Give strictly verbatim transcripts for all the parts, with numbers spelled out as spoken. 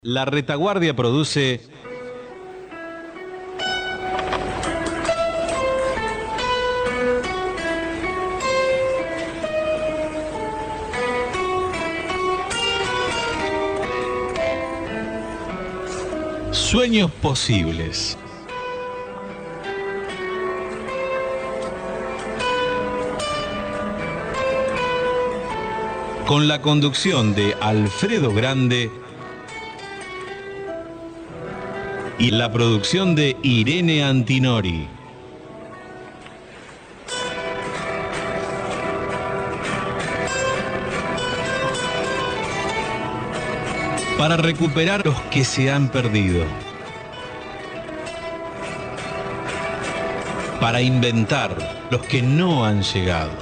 La Retaguardia produce Sueños Posibles. Con la conducción de Alfredo Grande y la producción de Irene Antinori. Para recuperar los que se han perdido. Para inventar los que no han llegado.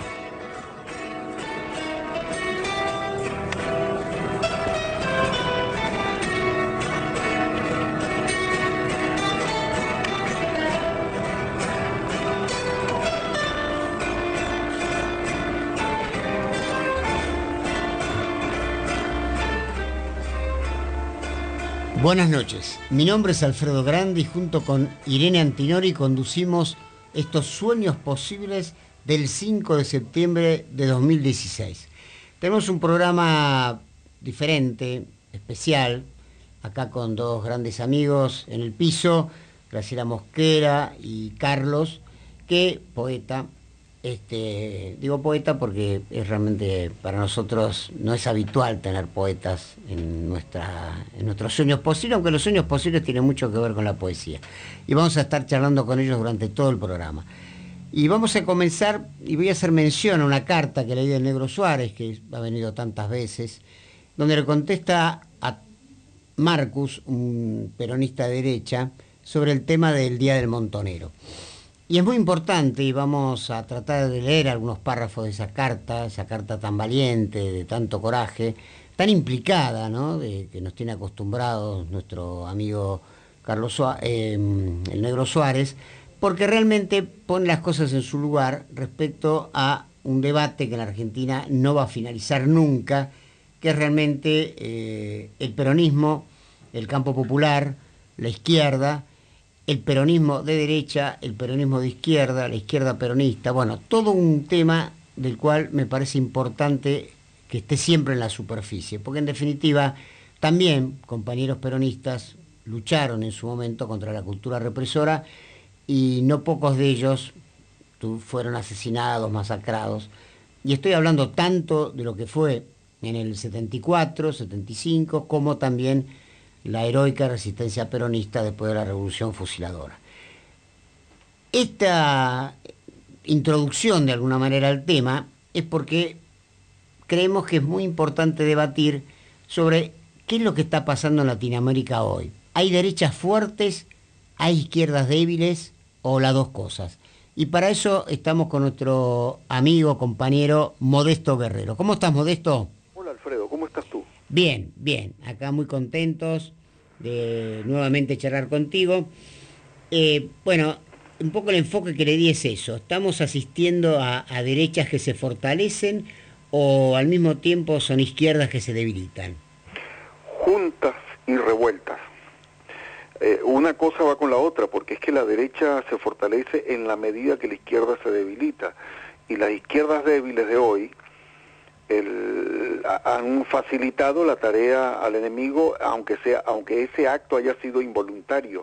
Buenas noches, mi nombre es Alfredo Grande y junto con Irene Antinori conducimos estos Sueños Posibles del cinco de septiembre de dos mil dieciséis. Tenemos un programa diferente, especial, acá con dos grandes amigos en el piso, Graciela Mosquera y Carlos, que poeta. Este, digo poeta porque es realmente para nosotros no es habitual tener poetas en, nuestra, en nuestros sueños posibles, aunque los sueños posibles tienen mucho que ver con la poesía. Y vamos a estar charlando con ellos durante todo el programa. Y vamos a comenzar, y voy a hacer mención a una carta que leí del Negro Suárez, que ha venido tantas veces, donde le contesta a Marcus, un peronista de derecha, sobre el tema del Día del Montonero. Y es muy importante, y vamos a tratar de leer algunos párrafos de esa carta, esa carta tan valiente, de tanto coraje, tan implicada, ¿no?, de, que nos tiene acostumbrados nuestro amigo Carlos Suárez, eh, el Negro Suárez, porque realmente pone las cosas en su lugar respecto a un debate que en la Argentina no va a finalizar nunca, que es realmente eh, el peronismo, el campo popular, la izquierda, el peronismo de derecha, el peronismo de izquierda, la izquierda peronista, bueno, todo un tema del cual me parece importante que esté siempre en la superficie, porque en definitiva también compañeros peronistas lucharon en su momento contra la cultura represora y no pocos de ellos fueron asesinados, masacrados, y estoy hablando tanto de lo que fue en el setenta y cuatro, setenta y cinco, como también la heroica resistencia peronista después de la Revolución Fusiladora. Esta introducción de alguna manera al tema es porque creemos que es muy importante debatir sobre qué es lo que está pasando en Latinoamérica hoy. ¿Hay derechas fuertes, hay izquierdas débiles o las dos cosas? Y para eso estamos con nuestro amigo, compañero Modesto Guerrero. ¿Cómo estás, Modesto? Hola, Alfredo, ¿cómo estás tú? Bien, bien, acá muy contentos de nuevamente charlar contigo. Eh, bueno, un poco el enfoque que le di es eso. ¿Estamos asistiendo a, a derechas que se fortalecen o al mismo tiempo son izquierdas que se debilitan? Juntas y revueltas. Eh, una cosa va con la otra, porque es que la derecha se fortalece en la medida que la izquierda se debilita. Y las izquierdas débiles de hoy El, han facilitado la tarea al enemigo, aunque sea, aunque ese acto haya sido involuntario.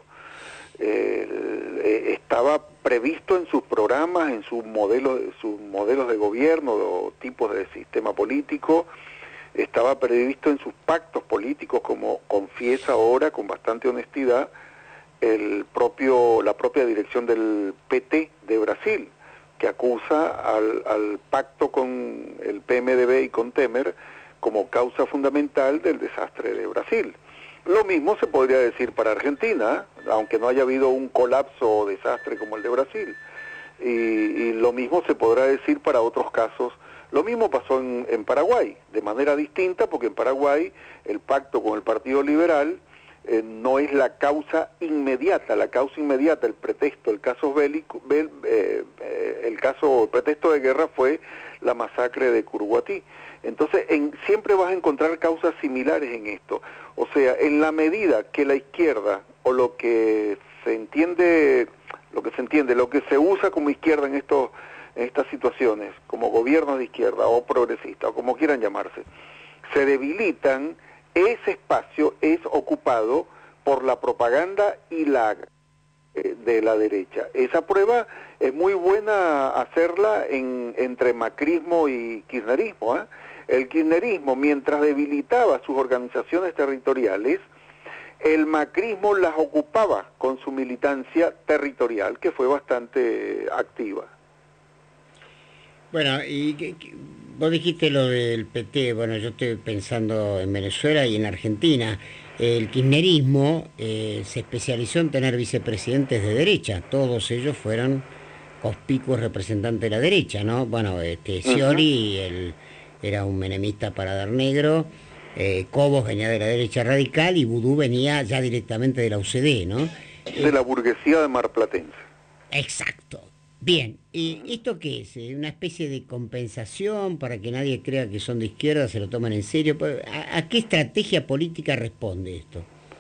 Eh, estaba previsto en sus programas, en sus modelos, sus modelos de gobierno o tipos de sistema político, estaba previsto en sus pactos políticos, como confiesa ahora con bastante honestidad el propio, la propia dirección del P T de Brasil, que acusa al, al pacto con el P M D B y con Temer como causa fundamental del desastre de Brasil. Lo mismo se podría decir para Argentina, aunque no haya habido un colapso o desastre como el de Brasil. Y, y lo mismo se podrá decir para otros casos. Lo mismo pasó en, en Paraguay, de manera distinta, porque en Paraguay el pacto con el Partido Liberal Eh, no es la causa inmediata, la causa inmediata, el pretexto, el caso bélico, bel, eh, eh, el caso, el pretexto de guerra fue la masacre de Curuguatí. Entonces, en, siempre vas a encontrar causas similares en esto. O sea, en la medida que la izquierda, o lo que se entiende, lo que se entiende, lo que se usa como izquierda en estos, en estas situaciones, como gobiernos de izquierda o progresistas, o como quieran llamarse, se debilitan, ese espacio es ocupado por la propaganda y la eh, de la derecha. Esa prueba es muy buena hacerla en, entre macrismo y kirchnerismo, ¿eh? El kirchnerismo, mientras debilitaba sus organizaciones territoriales, el macrismo las ocupaba con su militancia territorial, que fue bastante activa. Bueno, y que, que, vos dijiste lo del P T, bueno, yo estoy pensando en Venezuela y en Argentina. El kirchnerismo eh, se especializó en tener vicepresidentes de derecha, todos ellos fueron conspicuos representantes de la derecha, ¿no? Bueno, este Scioli, uh-huh. el... era un menemista para dar negro, eh, Cobos venía de la derecha radical y Vudú venía ya directamente de la U C D, ¿no? De la burguesía de marplatense. Exacto. Bien, ¿y esto qué es? ¿Una especie de compensación para que nadie crea que son de izquierda, se lo toman en serio? ¿A, a qué estrategia política responde esto?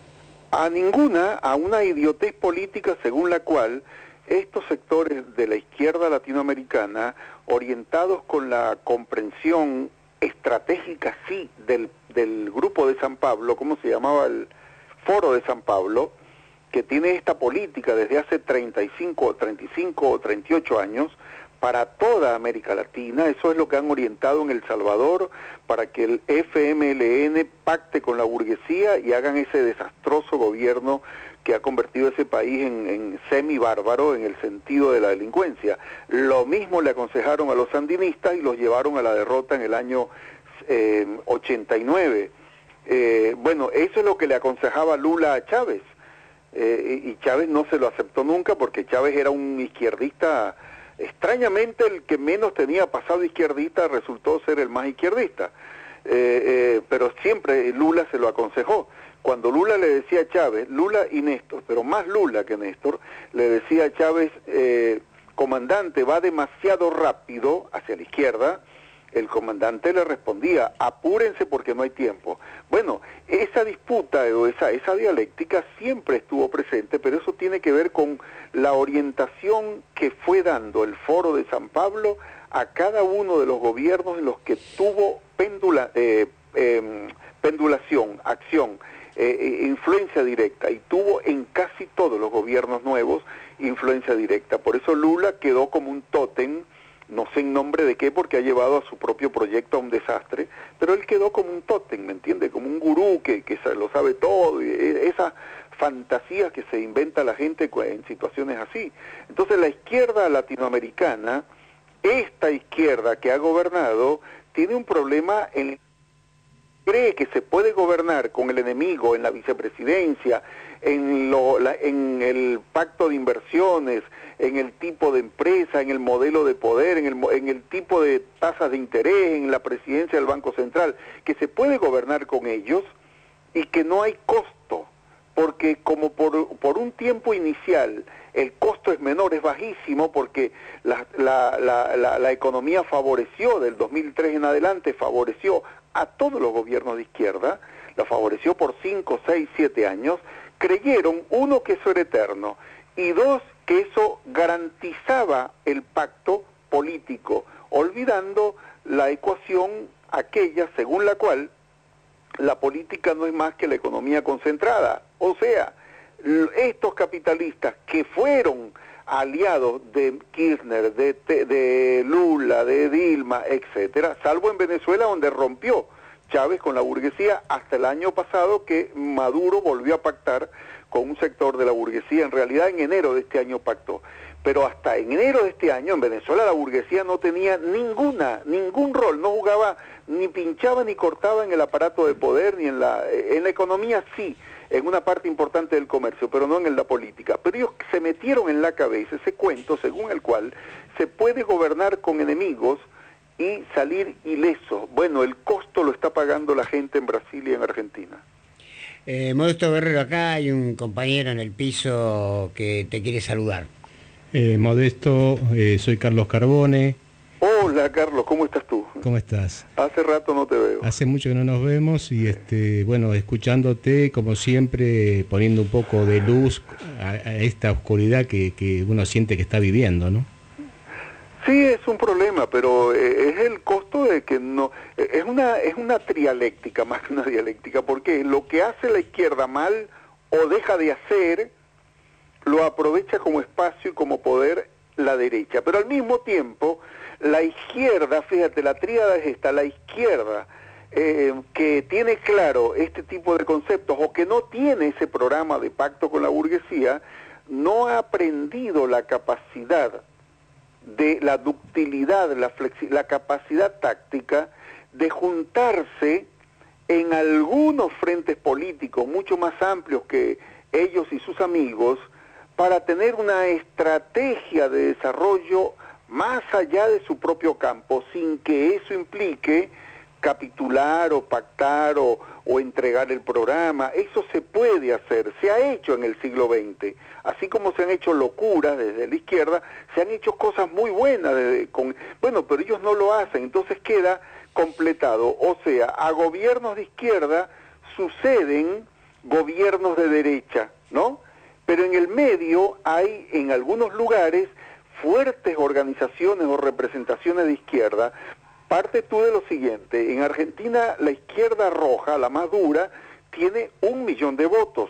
A ninguna, a una idiotez política según la cual estos sectores de la izquierda latinoamericana, orientados con la comprensión estratégica, sí, del, del Grupo de San Pablo, ¿cómo se llamaba? El Foro de San Pablo, que tiene esta política desde hace treinta y cinco, treinta y cinco o treinta y ocho años, para toda América Latina. Eso es lo que han orientado en El Salvador, para que el F M L N pacte con la burguesía y hagan ese desastroso gobierno que ha convertido ese país en, en semi-bárbaro en el sentido de la delincuencia. Lo mismo le aconsejaron a los sandinistas y los llevaron a la derrota en el año eh, ochenta y nueve. Eh, bueno, eso es lo que le aconsejaba Lula a Chávez, eh, y Chávez no se lo aceptó nunca porque Chávez era un izquierdista, extrañamente el que menos tenía pasado izquierdista resultó ser el más izquierdista, eh, eh, pero siempre Lula se lo aconsejó. Cuando Lula le decía a Chávez, Lula y Néstor, pero más Lula que Néstor, le decía a Chávez, eh, comandante, va demasiado rápido hacia la izquierda, el comandante le respondía, apúrense porque no hay tiempo. Bueno, esa disputa o esa, esa dialéctica siempre estuvo presente, pero eso tiene que ver con la orientación que fue dando el Foro de San Pablo a cada uno de los gobiernos en los que tuvo pendula, eh, eh, pendulación, acción, Eh, influencia directa, y tuvo en casi todos los gobiernos nuevos influencia directa. Por eso Lula quedó como un tótem, no sé en nombre de qué, porque ha llevado a su propio proyecto a un desastre, pero él quedó como un tótem, ¿me entiende? Como un gurú que, que lo sabe todo, y esas fantasías que se inventa la gente en situaciones así. Entonces la izquierda latinoamericana, esta izquierda que ha gobernado, tiene un problema en cree que se puede gobernar con el enemigo en la vicepresidencia, en, lo, la, en el pacto de inversiones, en el tipo de empresa, en el modelo de poder, en el, en el tipo de tasas de interés, en la presidencia del Banco Central, que se puede gobernar con ellos y que no hay costo, porque como por, por un tiempo inicial el costo es menor, es bajísimo, porque la, la, la, la, la economía favoreció, del dos mil tres en adelante, favoreció a todos los gobiernos de izquierda, la favoreció por cinco, seis, siete años, creyeron, uno, que eso era eterno, y dos, que eso garantizaba el pacto político, olvidando la ecuación aquella según la cual la política no es más que la economía concentrada. O sea, estos capitalistas que fueron aliados de Kirchner, de, de Lula, de Dilma, etcétera, salvo en Venezuela, donde rompió Chávez con la burguesía hasta el año pasado, que Maduro volvió a pactar con un sector de la burguesía. En realidad en enero de este año pactó, pero hasta en enero de este año en Venezuela la burguesía no tenía ninguna, ningún rol, no jugaba, ni pinchaba ni cortaba en el aparato de poder, ni en la, en la economía sí, en una parte importante del comercio, pero no en la política. Pero ellos se metieron en la cabeza ese cuento según el cual se puede gobernar con enemigos y salir ileso. Bueno, el costo lo está pagando la gente en Brasil y en Argentina. Eh, Modesto Guerrero, acá hay un compañero en el piso que te quiere saludar. Eh, Modesto, eh, soy Carlos Carbone. Hola Carlos, ¿cómo estás tú? ¿Cómo estás? Hace rato no te veo. Hace mucho que no nos vemos y este, bueno, escuchándote como siempre, poniendo un poco de luz a, a esta oscuridad que, que uno siente que está viviendo, ¿no? Sí, es un problema, pero eh, es el costo de que no... Eh, es una es una trialéctica más que una dialéctica, porque lo que hace la izquierda mal o deja de hacer, lo aprovecha como espacio y como poder la derecha. Pero al mismo tiempo, la izquierda, fíjate, la tríada es esta, la izquierda eh, que tiene claro este tipo de conceptos o que no tiene ese programa de pacto con la burguesía, no ha aprendido la capacidad de la ductilidad, la, flexi- la capacidad táctica de juntarse en algunos frentes políticos mucho más amplios que ellos y sus amigos para tener una estrategia de desarrollo más allá de su propio campo, sin que eso implique capitular o pactar o, o entregar el programa. Eso se puede hacer, se ha hecho en el siglo veinte. Así como se han hecho locuras desde la izquierda, se han hecho cosas muy buenas. Desde, con, bueno, pero ellos no lo hacen, entonces queda completado. O sea, a gobiernos de izquierda suceden gobiernos de derecha, ¿no? Pero en el medio hay, en algunos lugares, fuertes organizaciones o representaciones de izquierda. Parte tú de lo siguiente, en Argentina la izquierda roja, la más dura, tiene un millón de votos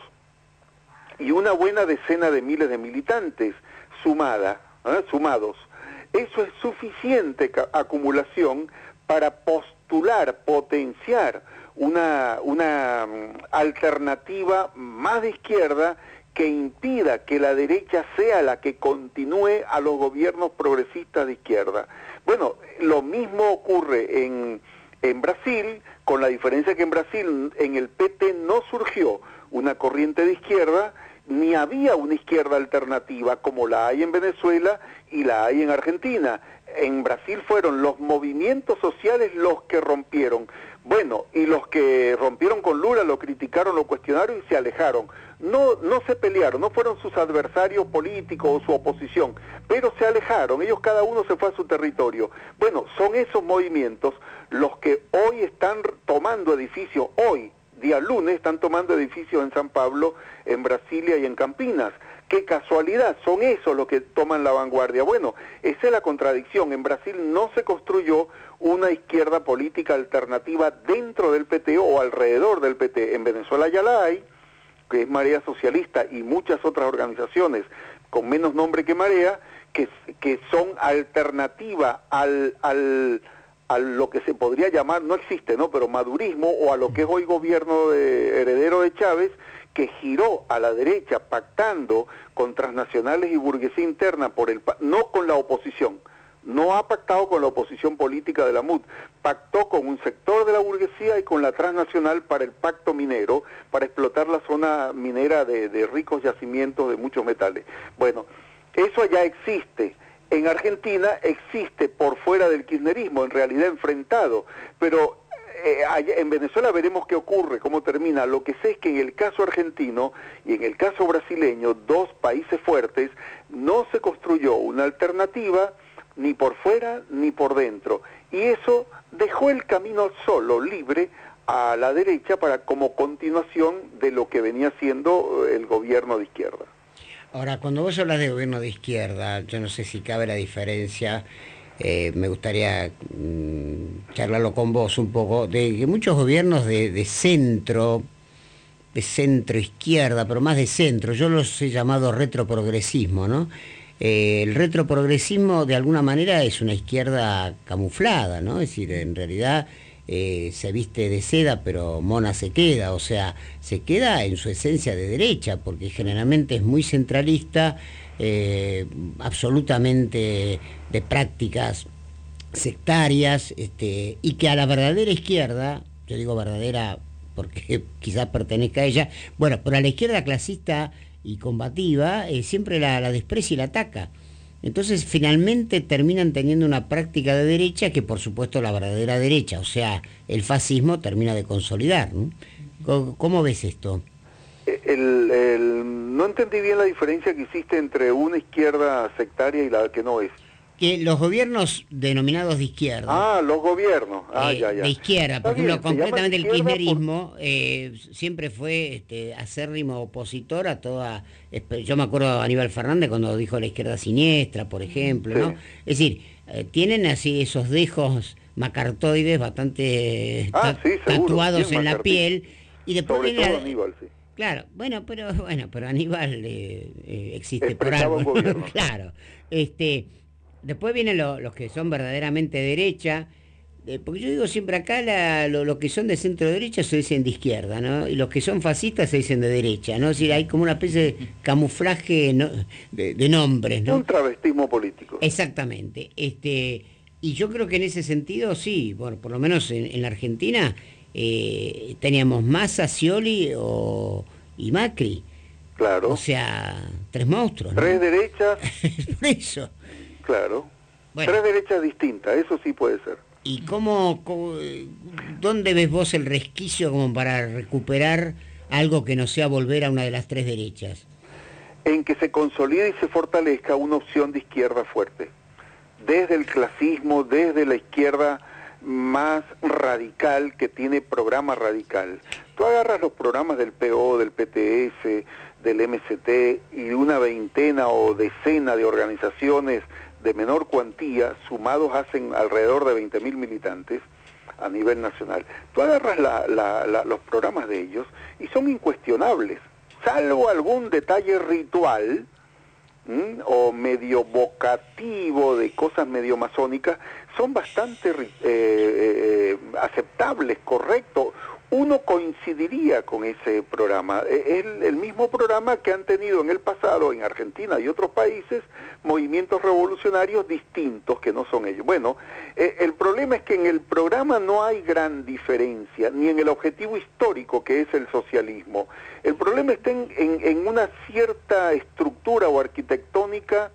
y una buena decena de miles de militantes sumada, ¿eh? sumados. Eso es suficiente acumulación para postular, potenciar una, una um, alternativa más de izquierda que impida que la derecha sea la que continúe a los gobiernos progresistas de izquierda. Bueno, lo mismo ocurre en, en Brasil, con la diferencia que en Brasil, en el P T no surgió una corriente de izquierda, ni había una izquierda alternativa como la hay en Venezuela y la hay en Argentina. En Brasil fueron los movimientos sociales los que rompieron. Bueno, y los que rompieron con Lula lo criticaron, lo cuestionaron y se alejaron. No, no se pelearon, no fueron sus adversarios políticos o su oposición, pero se alejaron, ellos cada uno se fue a su territorio. Bueno, son esos movimientos los que hoy están tomando edificios, hoy, día lunes, están tomando edificios en San Pablo, en Brasilia y en Campinas. ¡Qué casualidad! Son esos los que toman la vanguardia. Bueno, esa es la contradicción. En Brasil no se construyó una izquierda política alternativa dentro del P T o alrededor del P T. En Venezuela ya la hay, que es Marea Socialista y muchas otras organizaciones con menos nombre que Marea, que, que son alternativa al, al, a lo que se podría llamar, no existe, ¿no? Pero madurismo, o a lo que es hoy gobierno de, heredero de Chávez, que giró a la derecha pactando con transnacionales y burguesía interna, por el no con la oposición, no ha pactado con la oposición política de la M U D, pactó con un sector de la burguesía y con la transnacional para el pacto minero, para explotar la zona minera de, de ricos yacimientos de muchos metales. Bueno, eso ya existe. En Argentina existe por fuera del kirchnerismo, en realidad enfrentado, pero eh, allá en Venezuela veremos qué ocurre, cómo termina. Lo que sé es que en el caso argentino y en el caso brasileño, dos países fuertes, no se construyó una alternativa ni por fuera ni por dentro, y eso dejó el camino solo, libre, a la derecha para como continuación de lo que venía siendo el gobierno de izquierda. Ahora, cuando vos hablas de gobierno de izquierda, yo no sé si cabe la diferencia, eh, me gustaría mmm, charlarlo con vos un poco, de que muchos gobiernos de, de centro, de centro izquierda, pero más de centro, yo los he llamado retroprogresismo, ¿no? Eh, el retroprogresismo de alguna manera es una izquierda camuflada, ¿no? Es decir, en realidad eh, se viste de seda pero mona se queda, o sea, se queda en su esencia de derecha, porque generalmente es muy centralista, eh, absolutamente de prácticas sectarias, este, y que a la verdadera izquierda, yo digo verdadera porque quizás pertenezca a ella, bueno, pero a la izquierda clasista y combativa, eh, siempre la, la desprecia y la ataca. Entonces finalmente terminan teniendo una práctica de derecha que por supuesto la verdadera derecha, o sea, el fascismo termina de consolidar, ¿no? ¿Cómo, cómo ves esto? El, el, no entendí bien la diferencia que hiciste entre una izquierda sectaria y la que no es. que los gobiernos denominados de izquierda. Ah, los gobiernos. Ah, eh, ya, ya. De izquierda, por Está ejemplo, bien, concretamente el kirchnerismo por... eh, siempre fue este, acérrimo opositor a toda... Yo me acuerdo de Aníbal Fernández cuando dijo la izquierda siniestra, por ejemplo, sí. ¿no? Es decir, eh, tienen así esos dejos macartoides bastante ah, ta sí, seguro, tatuados en macartista. la piel. Y después Sobre viene todo la... Aníbal, sí. Claro, bueno, pero bueno, pero Aníbal eh, eh, existe Expresaba por algo. un gobierno. Claro. Este, después vienen lo, los que son verdaderamente derecha, eh, porque yo digo siempre acá la, lo, lo que son de centro derecha se dicen de izquierda, ¿no? Y los que son fascistas se dicen de derecha, ¿no? Es decir, hay como una especie de camuflaje, ¿no? de, de nombres, ¿no? Un travestismo político. Exactamente. Este, y yo creo que en ese sentido sí, bueno, por lo menos en, en la Argentina eh, teníamos Massa, Scioli o, y Macri. Claro. O sea, tres monstruos, ¿no? Tres derechas. Por eso. Claro. Bueno. Tres derechas distintas, eso sí puede ser. ¿Y cómo, cómo, dónde ves vos el resquicio como para recuperar algo que no sea volver a una de las tres derechas? En que se consolide y se fortalezca una opción de izquierda fuerte. Desde el clasismo, desde la izquierda más radical, que tiene programa radical. Tú agarras los programas del P O, del P T S, del M S T y una veintena o decena de organizaciones de menor cuantía, sumados hacen alrededor de veinte mil militantes a nivel nacional. Tú agarras la, la, la, los programas de ellos y son incuestionables, salvo algún detalle ritual, ¿m? o medio vocativo de cosas medio masónicas, son bastante eh, eh, aceptables, correctos. Uno coincidiría con ese programa, es el, el mismo programa que han tenido en el pasado en Argentina y otros países movimientos revolucionarios distintos que no son ellos. Bueno, eh, el problema es que en el programa no hay gran diferencia, ni en el objetivo histórico que es el socialismo. El problema está en, en, en una cierta estructura o arquitectónica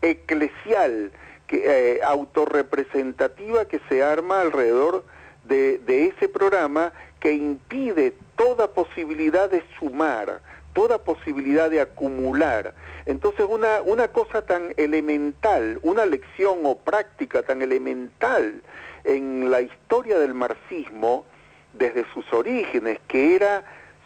eclesial, que, eh, autorrepresentativa que se arma alrededor de, de ese programa, que impide toda posibilidad de sumar, toda posibilidad de acumular. Entonces una, una cosa tan elemental, una lección o práctica tan elemental en la historia del marxismo, desde sus orígenes, que era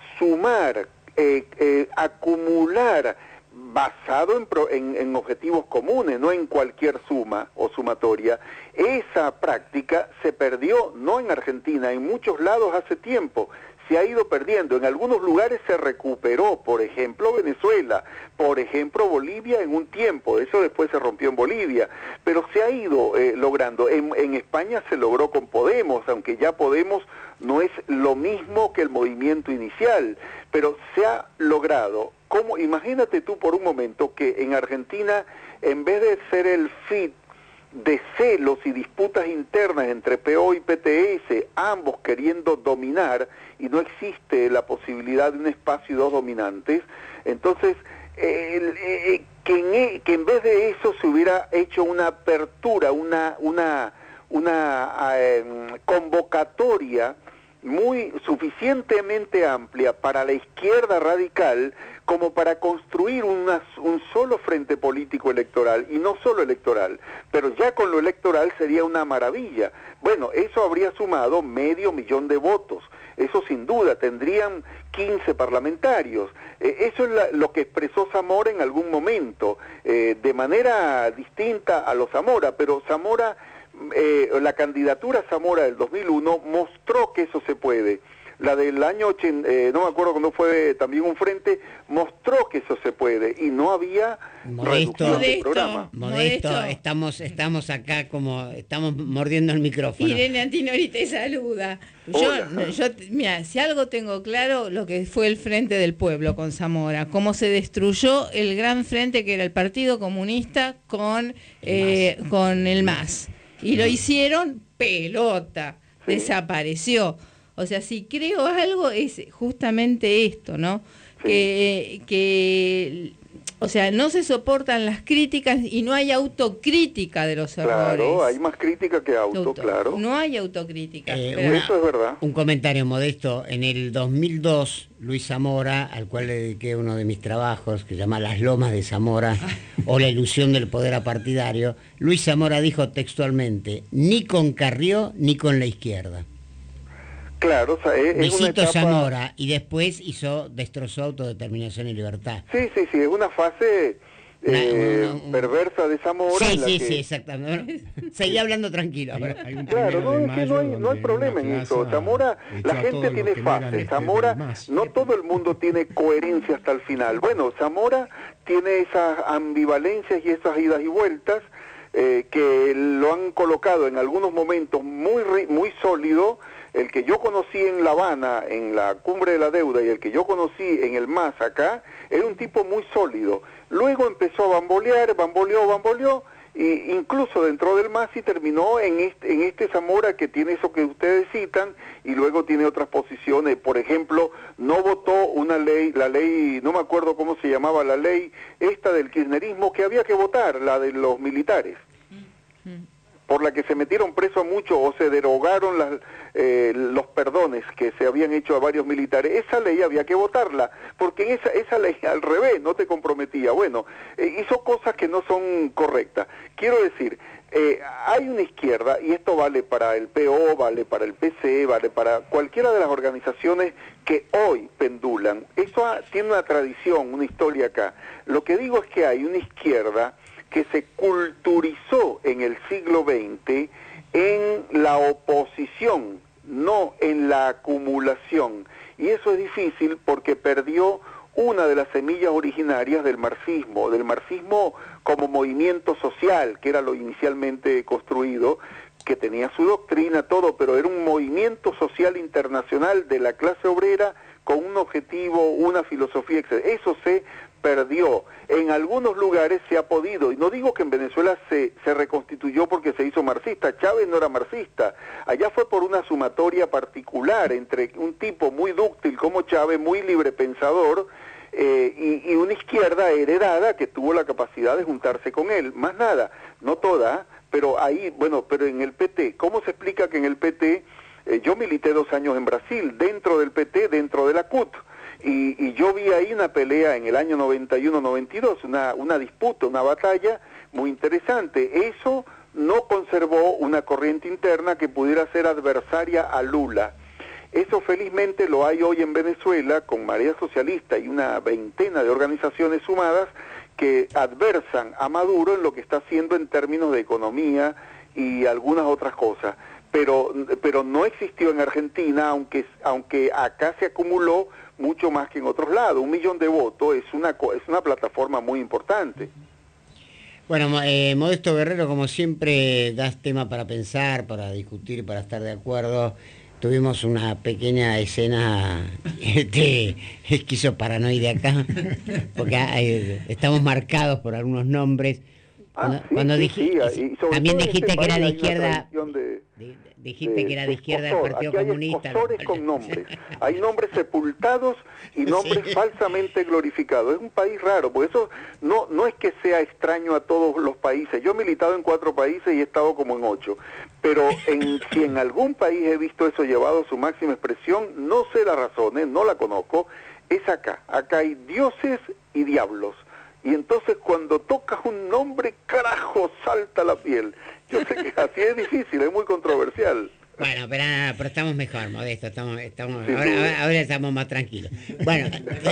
sumar, eh, eh, acumular, basado en, pro, en, en objetivos comunes, no en cualquier suma o sumatoria. Esa práctica se perdió, no en Argentina, en muchos lados hace tiempo, se ha ido perdiendo. En algunos lugares se recuperó, por ejemplo Venezuela, por ejemplo Bolivia en un tiempo, eso después se rompió en Bolivia, pero se ha ido eh, logrando. En, en España se logró con Podemos, aunque ya Podemos no es lo mismo que el movimiento inicial, pero se ha logrado. ¿Cómo? Imagínate tú por un momento que en Argentina, en vez de ser el F I T de celos y disputas internas entre P O y P T S, ambos queriendo dominar, y no existe la posibilidad de un espacio y dos dominantes, entonces eh, eh, que, en, que en vez de eso se hubiera hecho una apertura, una, una, una eh, convocatoria muy suficientemente amplia para la izquierda radical como para construir una, un solo frente político electoral, y no solo electoral, pero ya con lo electoral sería una maravilla. Bueno, eso habría sumado medio millón de votos, eso sin duda, tendrían quince parlamentarios. Eh, eso es la, lo que expresó Zamora en algún momento, eh, de manera distinta a los Zamora, pero Zamora... Eh, la candidatura Zamora del dos mil uno mostró que eso se puede. La del año ochenta, eh, no me acuerdo cuando fue también un frente, mostró que eso se puede y no había Modesto, reducción de programa. Modesto, Modesto. estamos, estamos acá como, estamos mordiendo el micrófono. Irene Antinori te saluda. Hola. Yo, yo, mira, si algo tengo claro, lo que fue el Frente del Pueblo con Zamora, cómo se destruyó el gran frente que era el Partido Comunista con, eh, con el M A S. Y lo hicieron pelota, Sí. desapareció. O sea, si creo algo es justamente esto, ¿no? Sí. Que, que O sea, no se soportan las críticas y no hay autocrítica de los errores. Claro, hay más crítica que auto, Auto. claro. No hay autocrítica. Eh, pero- una- Eso es verdad. Un comentario modesto. En el dos mil dos, Luis Zamora, al cual le dediqué uno de mis trabajos, que se llama Las Lomas de Zamora, o La ilusión del poder apartidario, Luis Zamora dijo textualmente, ni con Carrió ni con la izquierda. Claro, o sea, es, es una Luisito etapa... Zamora, y después hizo, destrozó Autodeterminación y Libertad. Sí, sí, sí, es una fase Una- eh, una- un- perversa de Zamora. Sí, en la sí, que... sí, exactamente. Seguí hablando tranquilo. Hay- pero- hay un Claro, primero no, de es que mayo no hay, no hay donde problema en una eso. plaza Zamora, echó la a gente todos los tiene que no eran fases. este Zamora, del MAS. no todo el mundo tiene coherencia hasta el final. Bueno, Zamora tiene esas ambivalencias y esas idas y vueltas eh, que lo han colocado en algunos momentos muy, ri- muy sólido. El que yo conocí en La Habana, en la Cumbre de la Deuda, y el que yo conocí en el M A S acá, era un tipo muy sólido. Luego empezó a bambolear, bamboleó, bamboleó, e incluso dentro del M A S y terminó en este, en este Zamora que tiene eso que ustedes citan, y luego tiene otras posiciones. Por ejemplo, no votó una ley, la ley, no me acuerdo cómo se llamaba la ley, esta del kirchnerismo, que había que votar, la de los militares, por la que se metieron presos a muchos o se derogaron las, eh, los perdones que se habían hecho a varios militares. Esa ley había que votarla, porque en esa, esa ley al revés no te comprometía. Bueno, eh, hizo cosas que no son correctas. Quiero decir, eh, hay una izquierda, y esto vale para el P O, vale para el P C, vale para cualquiera de las organizaciones que hoy pendulan. Eso ha, tiene una tradición, una historia acá. Lo que digo es que hay una izquierda que se culturizó en el siglo veinte en la oposición, no en la acumulación. Y eso es difícil porque perdió una de las semillas originarias del marxismo, del marxismo como movimiento social, que era lo inicialmente construido, que tenía su doctrina, todo, pero era un movimiento social internacional de la clase obrera con un objetivo, una filosofía, etcétera. Eso se perdió. En algunos lugares se ha podido, y no digo que en Venezuela se, se reconstituyó porque se hizo marxista. Chávez no era marxista, allá fue por una sumatoria particular entre un tipo muy dúctil como Chávez, muy librepensador, eh, y, y una izquierda heredada que tuvo la capacidad de juntarse con él, más nada, no toda, pero ahí, bueno, pero en el P T, ¿cómo se explica que en el P T, eh, yo milité dos años en Brasil, dentro del P T, dentro de la C U T, Y, y yo vi ahí una pelea en el año noventa y uno noventa y dos, una, una disputa, una batalla muy interesante. Eso no conservó una corriente interna que pudiera ser adversaria a Lula. Eso felizmente lo hay hoy en Venezuela con Marea Socialista y una veintena de organizaciones sumadas que adversan a Maduro en lo que está haciendo en términos de economía y algunas otras cosas. Pero, pero no existió en Argentina, aunque, aunque acá se acumuló mucho más que en otros lados. Un millón de votos es una, es una plataforma muy importante. Bueno, eh, Modesto Guerrero, como siempre, das tema para pensar, para discutir, para estar de acuerdo. Tuvimos una pequeña escena este, esquizoparanoide acá, porque hay, estamos marcados por algunos nombres. Cuando, Ah, sí, cuando sí, dijiste, sí, y sobre también todo en dijiste este que era de país hay una izquierda, tradición de- di- dijiste de- que era de de izquierda del escosor. Partido Aquí hay Comunista. escosores con nombres. Hay nombres sepultados y nombres Sí. falsamente glorificados. Es un país raro, porque eso no, no es que sea extraño a todos los países. Yo he militado en cuatro países y he estado como en ocho. Pero en, si en algún país he visto eso llevado a su máxima expresión, no sé las razones, no la conozco, es acá. Acá hay dioses y diablos. Y entonces cuando tocas un nombre, carajo, salta la piel. Yo sé que así es difícil, es muy controversial. Bueno, pero, pero estamos mejor, Modesto, estamos, estamos, Sin ahora, duda. ahora, ahora estamos más tranquilos. Bueno,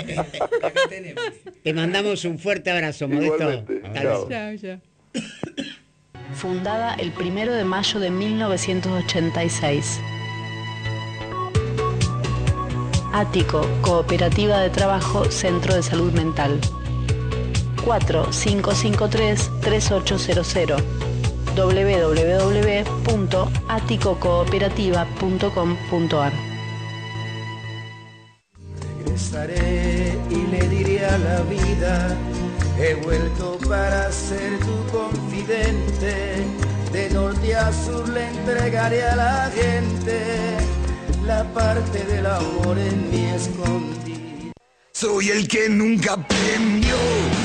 te mandamos un fuerte abrazo, Modesto. Igualmente. Hasta Chao. luego. Chao, chao. Fundada el primero de mayo de mil novecientos ochenta y seis. Ático, Cooperativa de Trabajo, Centro de Salud Mental. cuatro cinco cinco tres tres ocho cero cero. doble u doble u doble u punto ático cooperativa punto com punto a r. Regresaré y le diré a la vida, he vuelto para ser tu confidente, de norte a sur le entregaré a la gente la parte del amor en mi escondida. Soy el que nunca aprendió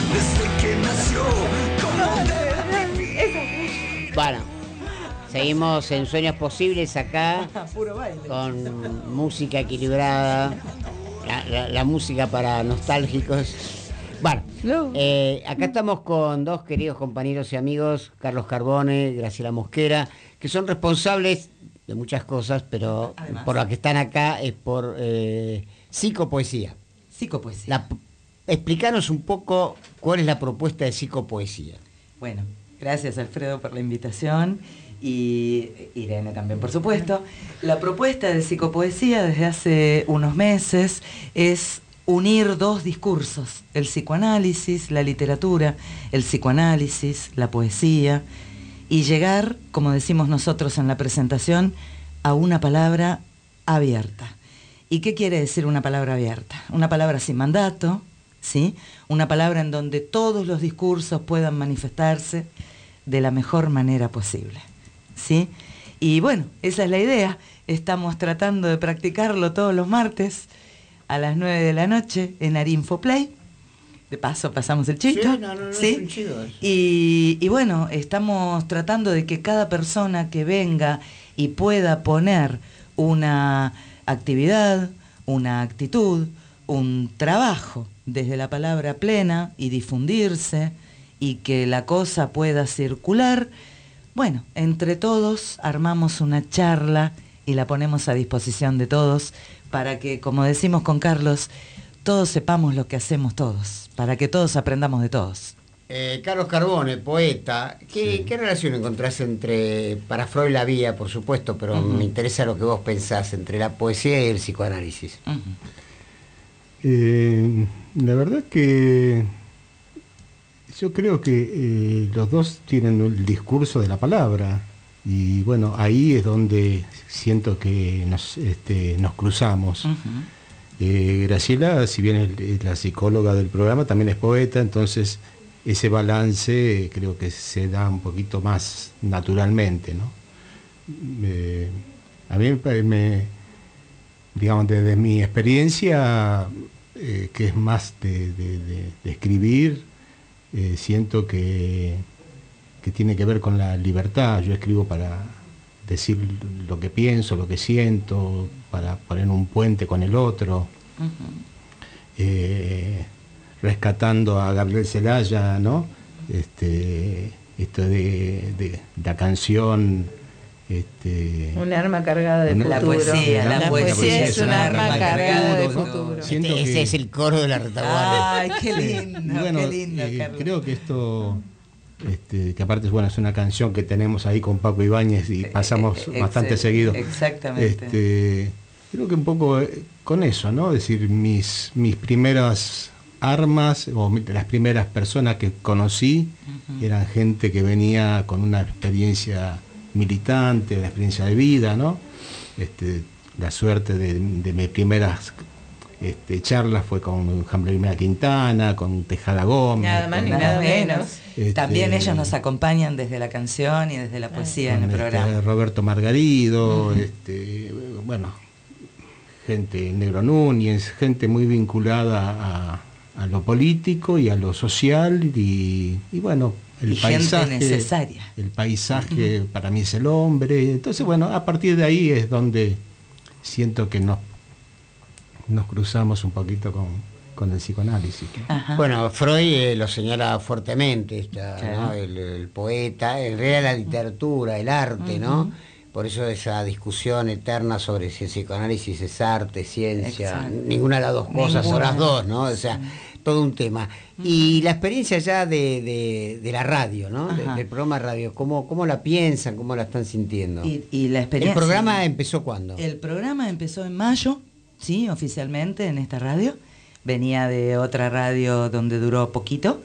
Bueno, seguimos en Sueños Posibles acá con música equilibrada, la, la, la música para nostálgicos. Bueno, eh, acá estamos con dos queridos compañeros y amigos, Carlos Carbone, Graciela Mosquera, que son responsables de muchas cosas, pero además, por las que están acá es por eh, psicopoesía. Psicopoesía. La, explícanos un poco cuál es la propuesta de psicopoesía. Bueno, gracias Alfredo por la invitación y Irene también, por supuesto. La propuesta de psicopoesía desde hace unos meses es unir dos discursos, el psicoanálisis, la literatura, el psicoanálisis, la poesía, y llegar, como decimos nosotros en la presentación, a una palabra abierta. ¿Y qué quiere decir una palabra abierta? Una palabra sin mandato, ¿sí? Una palabra en donde todos los discursos puedan manifestarse de la mejor manera posible, ¿sí? Y bueno, esa es la idea. Estamos tratando de practicarlo todos los martes a las nueve de la noche en Arinfoplay. De paso pasamos el chito. Sí, no, no, no, ¿sí? Es un chido eso. Y, y bueno, estamos tratando de que cada persona que venga y pueda poner una actividad, una actitud, un trabajo desde la palabra plena y difundirse y que la cosa pueda circular, bueno, entre todos armamos una charla y la ponemos a disposición de todos para que, como decimos con Carlos, todos sepamos lo que hacemos todos, para que todos aprendamos de todos. Eh, Carlos Carbone, poeta, ¿qué, Sí. ¿qué relación encontrás entre, para Freud la vía, por supuesto, pero Uh-huh. me interesa lo que vos pensás, entre la poesía y el psicoanálisis? Uh-huh. Eh, la verdad que yo creo que eh, los dos tienen el discurso de la palabra y bueno, ahí es donde siento que nos, este, nos cruzamos. Uh-huh. Eh, Graciela, si bien es, es la psicóloga del programa, también es poeta, entonces ese balance eh, creo que se da un poquito más naturalmente, ¿no? Eh, a mí me, me, digamos, desde mi experiencia, eh, que es más de, de, de, de escribir, eh, siento que, que tiene que ver con la libertad. Yo escribo para decir lo que pienso, lo que siento, para poner un puente con el otro. Uh-huh. eh, rescatando a Gabriel Celaya, ¿no? Este, esto de, de la canción, este, Un arma cargada de Una- futuro. La poesía, la La poesía poesía es es un una arma arma cargada de cargada de futuro. Siento Este- ese que- es el coro de la retaguardia. Ay, qué lindo, y bueno, qué lindo, eh, Carlos. creo que esto, este, que aparte bueno, es una canción que tenemos ahí con Paco Ibáñez y pasamos Eh, eh, bastante ex- seguido. Exactamente. Este, creo que un poco eh, con eso, ¿no? Es decir, mis, mis primeras armas o mi- las primeras personas que conocí Ujú. eran gente que venía con una experiencia militante, una experiencia de vida, ¿no? Este, la suerte de, de mis primeras este, charlas fue con Jambrina Quintana, con Tejada Gómez. Nada más con- ni Nada nada menos. menos. Este, También ellos nos acompañan desde la canción y desde la poesía en el con, este, programa. Roberto Margarido, Ujú. este, bueno, gente, Negro Núñez, gente muy vinculada a, a lo político y a lo social y, y bueno, el Y gente paisaje. necesaria. El paisaje para mí es el hombre. Entonces, bueno, a partir de ahí es donde siento que nos, nos cruzamos un poquito con, con el psicoanálisis. ¿no? Ajá. Bueno, Freud eh, lo señala fuertemente, esta, Claro. ¿no? el, el poeta, en realidad la literatura, el arte, ¿no? Ujú. Por eso esa discusión eterna sobre si el psicoanálisis es arte, ciencia, Exacto. ninguna de las dos cosas, o Ninguna. las dos, ¿no? O sea, todo un tema. Y la experiencia ya de, de, de la radio, ¿no? De- Ajá. del programa de radio, ¿cómo, ¿cómo la piensan, cómo la están sintiendo? Y, y la ¿El experiencia. programa empezó cuándo? El programa empezó en mayo, sí, oficialmente en esta radio. Venía de otra radio donde duró poquito.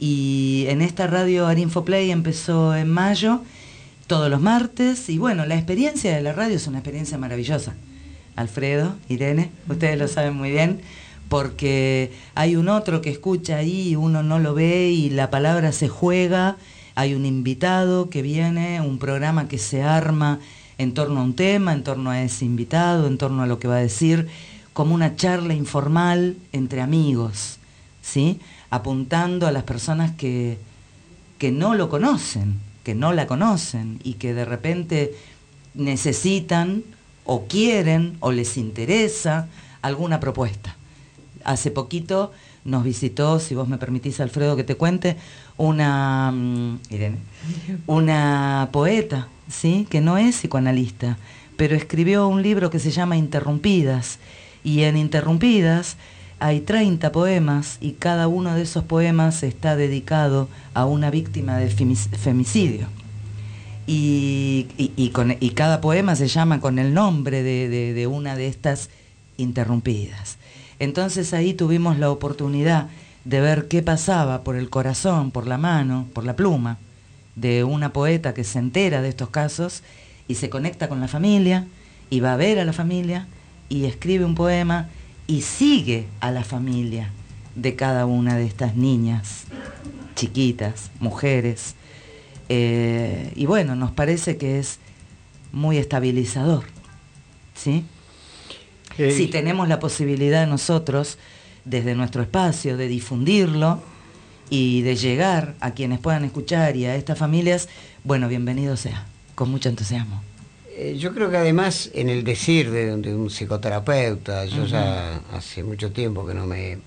Y en esta radio Arinfoplay empezó en mayo, todos los martes. Y bueno, la experiencia de la radio es una experiencia maravillosa. Alfredo, Irene, ustedes lo saben muy bien, porque hay un otro que escucha ahí, uno no lo ve y la palabra se juega. Hay un invitado que viene, un programa que se arma en torno a un tema, en torno a ese invitado, en torno a lo que va a decir, como una charla informal entre amigos, ¿sí? apuntando a las personas que, que no lo conocen, que no la conocen y que de repente necesitan o quieren o les interesa alguna propuesta. Hace poquito nos visitó, si vos me permitís, Alfredo, que te cuente, una, um, Irene, una poeta, ¿sí? Que no es psicoanalista, pero escribió un libro que se llama Interrumpidas, y en Interrumpidas hay treinta poemas y cada uno de esos poemas está dedicado a una víctima de femicidio. Y, y, y, con, y cada poema se llama con el nombre de, de, de una de estas interrumpidas. Entonces ahí tuvimos la oportunidad de ver qué pasaba por el corazón, por la mano, por la pluma de una poeta que se entera de estos casos y se conecta con la familia y va a ver a la familia y escribe un poema y sigue a la familia de cada una de estas niñas, chiquitas, mujeres. Eh, y bueno, nos parece que es muy estabilizador, ¿sí? Eh, si tenemos la posibilidad nosotros, desde nuestro espacio, de difundirlo y de llegar a quienes puedan escuchar y a estas familias, bueno, bienvenido sea, con mucho entusiasmo. Eh, yo creo que además, en el decir de, de un psicoterapeuta, yo uh-huh. ya hace mucho tiempo que no me...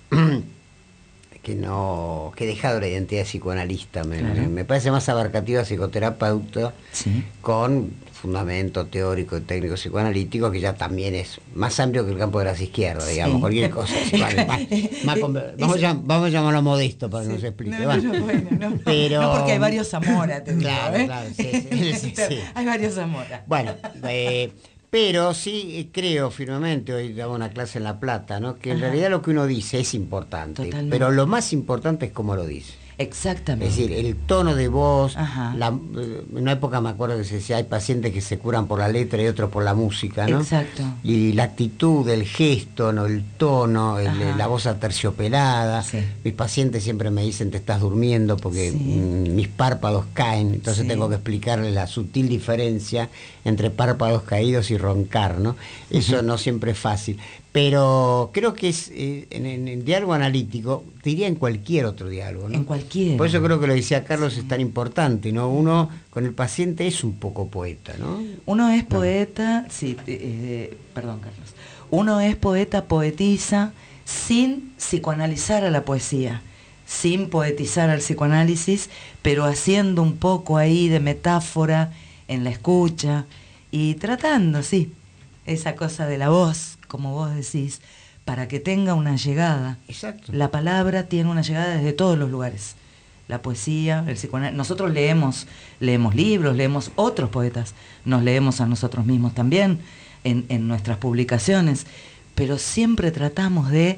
que no que he dejado la identidad de psicoanalista, me, claro. me, me parece más abarcativa psicoterapeuta, sí. con fundamento teórico y técnico psicoanalítico, que ya también es más amplio que el campo de las izquierdas, digamos, sí. cualquier cosa. Vale, más, más con, vamos, a, vamos a llamarlo modesto para sí. que nos explique. No, no, no, bueno, no. Pero, no, porque hay varios Zamora, te digo, claro, ¿eh? claro, sí, sí, sí, sí. Hay varios Zamora. Bueno, eh, pero sí creo firmemente, hoy daba una clase en La Plata, ¿no? que en Ajá. realidad lo que uno dice es importante, Totalmente. Pero lo más importante es cómo lo dice. Exactamente. Es decir, el tono de voz, la, en una época me acuerdo que se decía, hay pacientes que se curan por la letra y otros por la música, ¿no? Exacto. Y la actitud, el gesto, ¿no? el tono, el, la voz aterciopelada. Sí. Mis pacientes siempre me dicen, te estás durmiendo porque sí. mm, mis párpados caen, entonces sí. tengo que explicarles la sutil diferencia entre párpados caídos y roncar, ¿no? Eso uh-huh. no siempre es fácil. Pero creo que es eh, en, en el diálogo analítico, te diría en cualquier otro diálogo, ¿no? En cualquier. Por eso creo que lo decía Carlos, sí. es tan importante, ¿no? Uno con el paciente es un poco poeta, ¿no? Uno es poeta, no. sí, eh, perdón Carlos, uno es poeta, poetiza, sin psicoanalizar a la poesía, sin poetizar al psicoanálisis, pero haciendo un poco ahí de metáfora en la escucha y tratando, sí, esa cosa de la voz, como vos decís, para que tenga una llegada. Exacto. La palabra tiene una llegada desde todos los lugares. La poesía, el psicoanálisis. Nosotros leemos, leemos libros, leemos otros poetas, nos leemos a nosotros mismos también en, en nuestras publicaciones, pero siempre tratamos de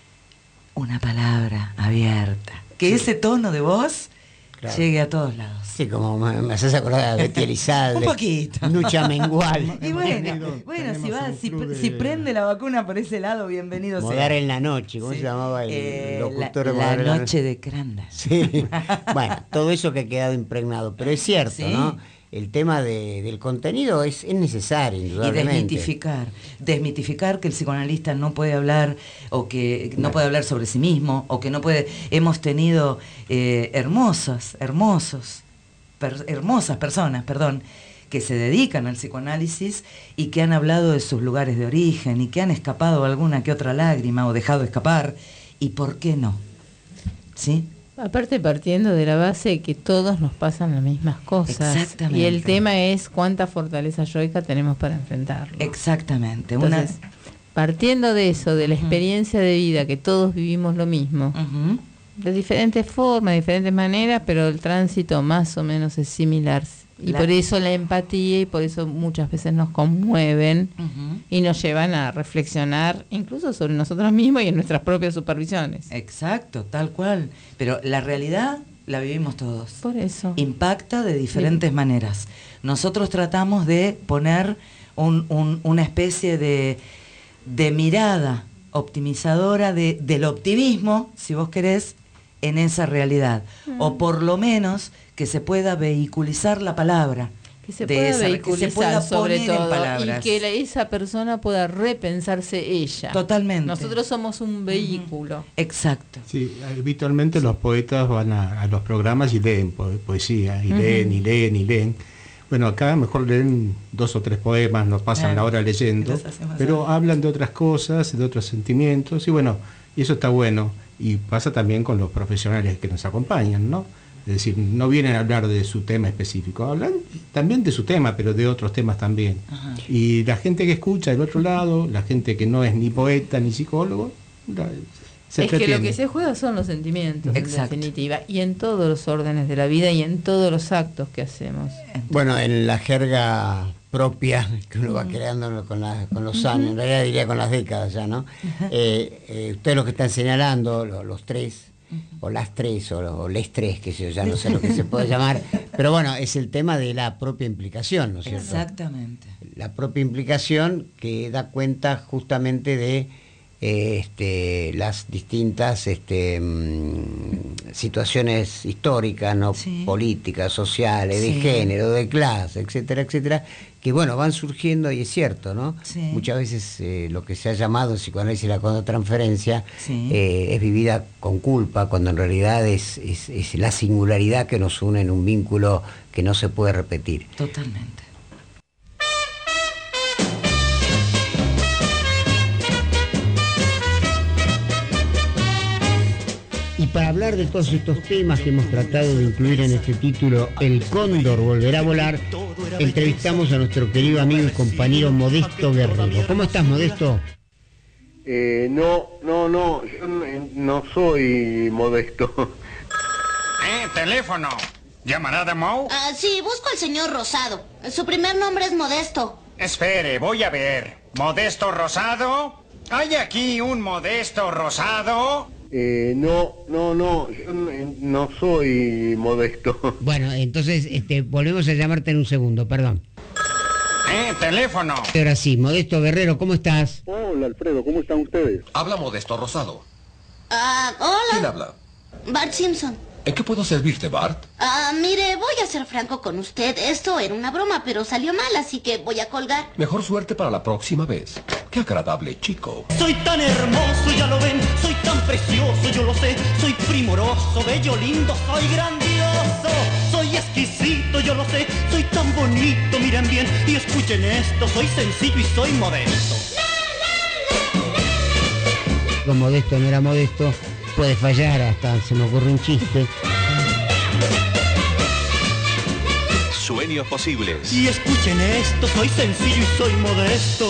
una palabra abierta. Que sí. ese tono de voz claro. llegue a todos lados. Sí, como me, me haces acordar a Betty Elizalde. Un poquito. Nucha Mengual. Y bueno, bueno si, va, si, de... si prende la vacuna por ese lado, bienvenido sea. Modar en la noche, ¿cómo sí. se llamaba el eh, locutor? La, la noche de Cranda. Sí, bueno, todo eso que ha quedado impregnado. Pero es cierto, sí. ¿no? El tema de, del contenido es, es necesario, indudablemente. Y desmitificar, desmitificar que el psicoanalista no puede hablar, o que no, no. puede hablar sobre sí mismo, o que no puede... Hemos tenido eh, hermosas, hermosos, per, hermosas personas, perdón, que se dedican al psicoanálisis y que han hablado de sus lugares de origen y que han escapado alguna que otra lágrima o dejado escapar, y por qué no, ¿sí? Aparte, partiendo de la base de que todos nos pasan las mismas cosas. Exactamente. Y el tema es cuánta fortaleza yoica tenemos para enfrentarlo. Exactamente. Entonces, una... partiendo de eso, de la uh-huh. experiencia de vida, que todos vivimos lo mismo, uh-huh. de diferentes formas, de diferentes maneras, pero el tránsito más o menos es similar. Y la... por eso la empatía, y por eso muchas veces nos conmueven uh-huh. y nos llevan a reflexionar incluso sobre nosotros mismos y en nuestras propias supervisiones. Exacto, tal cual. Pero la realidad la vivimos todos. Por eso. Impacta de diferentes sí. maneras. Nosotros tratamos de poner un, un, una especie de, de mirada optimizadora de, del optimismo, si vos querés, en esa realidad. Mm. O por lo menos... que se pueda vehiculizar la palabra Que se de pueda esa- que se vehiculizar pueda sobre poner en todo palabras. y que la- esa persona pueda repensarse ella. Totalmente. Nosotros somos un vehículo. Exacto. Sí, habitualmente los poetas van a, a los programas y leen po- poesía, y Ujú. leen, y leen, y leen. Bueno, acá mejor leen dos o tres poemas, nos pasan Claro. la hora leyendo, Los hacemos pero hablar. hablan de otras cosas, de otros sentimientos, y bueno, y eso está bueno. Y pasa también con los profesionales que nos acompañan, ¿no? Es decir, no vienen a hablar de su tema específico, hablan también de su tema, pero de otros temas también. Ajá. Y la gente que escucha del otro lado, la gente que no es ni poeta ni psicólogo, la- se Es que lo entretiene. que se juega son los sentimientos, Exacto. en definitiva, y en todos los órdenes de la vida y en todos los actos que hacemos. Bueno, en la jerga propia que uno va creando con, la- con los años, en realidad diría con las décadas ya, ¿no? Eh, eh, ustedes lo que están señalando, lo- los tres, o las tres, o, o les tres, que sé yo, ya no sé lo que se puede llamar, pero bueno, es el tema de la propia implicación, ¿no es cierto? Exactamente. La propia implicación que da cuenta justamente de eh, este, las distintas este, mm, situaciones históricas, no Sí. políticas, sociales, de Sí. género, de clase, etcétera, etcétera, que bueno, van surgiendo y es cierto, ¿no? Sí. Muchas veces eh, lo que se ha llamado en psicoanálisis la condotransferencia Sí. eh, es vivida con culpa, cuando en realidad es, es, es la singularidad que nos une en un vínculo que no se puede repetir. Totalmente. Y para hablar de todos estos temas que hemos tratado de incluir en este título, El Cóndor volverá a volar, entrevistamos a nuestro querido amigo y compañero Modesto Guerrero. ¿Cómo estás, Modesto? Eh, no, no, no, yo no, no soy modesto. Eh, teléfono. ¿Llamará de Mou? Ah, sí, busco al señor Rosado. Su primer nombre es Modesto. Espere, voy a ver. ¿Modesto Rosado? ¿Hay aquí un Modesto Rosado? Eh, no, no, no, yo no, no soy modesto. Bueno, entonces este, volvemos a llamarte en un segundo, perdón. Eh, teléfono. Ahora sí, Modesto Guerrero, ¿cómo estás? Hola, Alfredo, ¿cómo están ustedes? Habla Modesto Rosado. Ah, ¿Quién hola. habla? Bart Simpson. ¿En qué puedo servirte, Bart? Ah, mire, voy a ser franco con usted. Esto era una broma, pero salió mal, así que voy a colgar. Mejor suerte para la próxima vez. Qué agradable, chico. Soy tan hermoso, ya lo ven, soy tan precioso, yo lo sé, soy primoroso, bello, lindo, soy grandioso, soy exquisito, yo lo sé, soy tan bonito, miren bien y escuchen esto, soy sencillo y soy modesto. Con Modesto no era Modesto, puede fallar, hasta se me ocurre un chiste. Sueños posibles. Y escuchen esto, soy sencillo y soy modesto.